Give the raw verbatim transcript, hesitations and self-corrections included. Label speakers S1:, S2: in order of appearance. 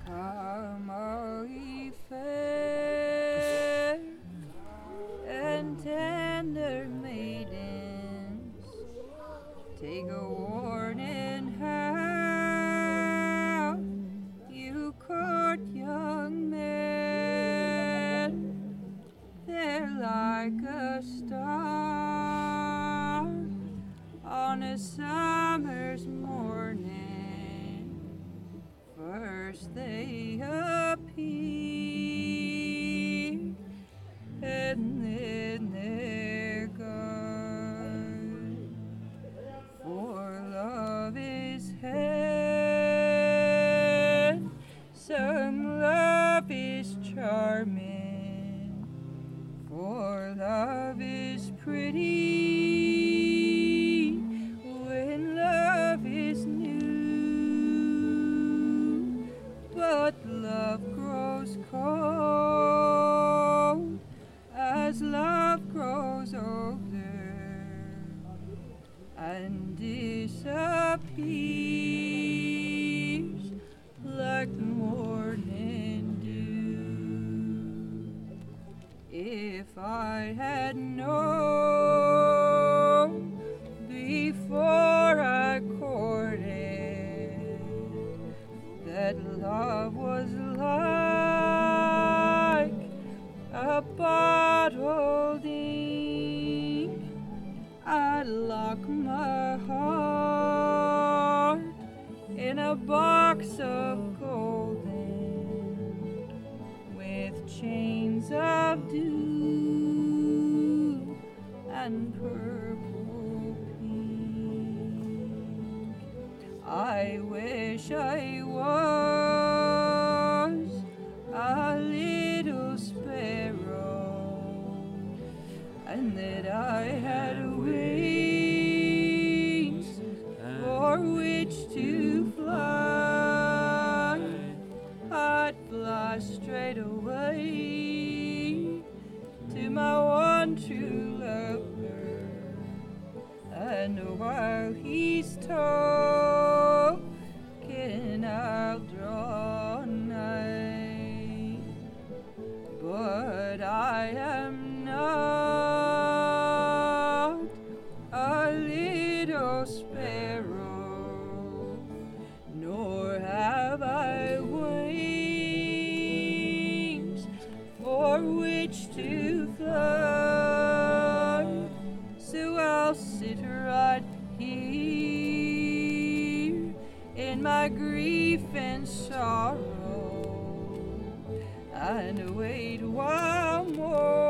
S1: Come, all ye fair and tender maidens, take a warning how you court young men. They're like a star on a summer's morning. First they appear, and then they're gone. For love is handsome, love is charming, for love is pretty when love is new. But love grows cold as love grows older and disappears like morning dew. If I had known before I courted that love was like a bottled ink, I'd lock my heart in a box of golden with chains of dew and purple pink. I wish I was a little sparrow, and that I had wings for which to fly. I'd fly straight away to my one true lover, and while he's talking I'll draw nigh. But I am not a little sparrow, nor have I wings for which to fly. So I'll sit right here in my grief and sorrow and wait while more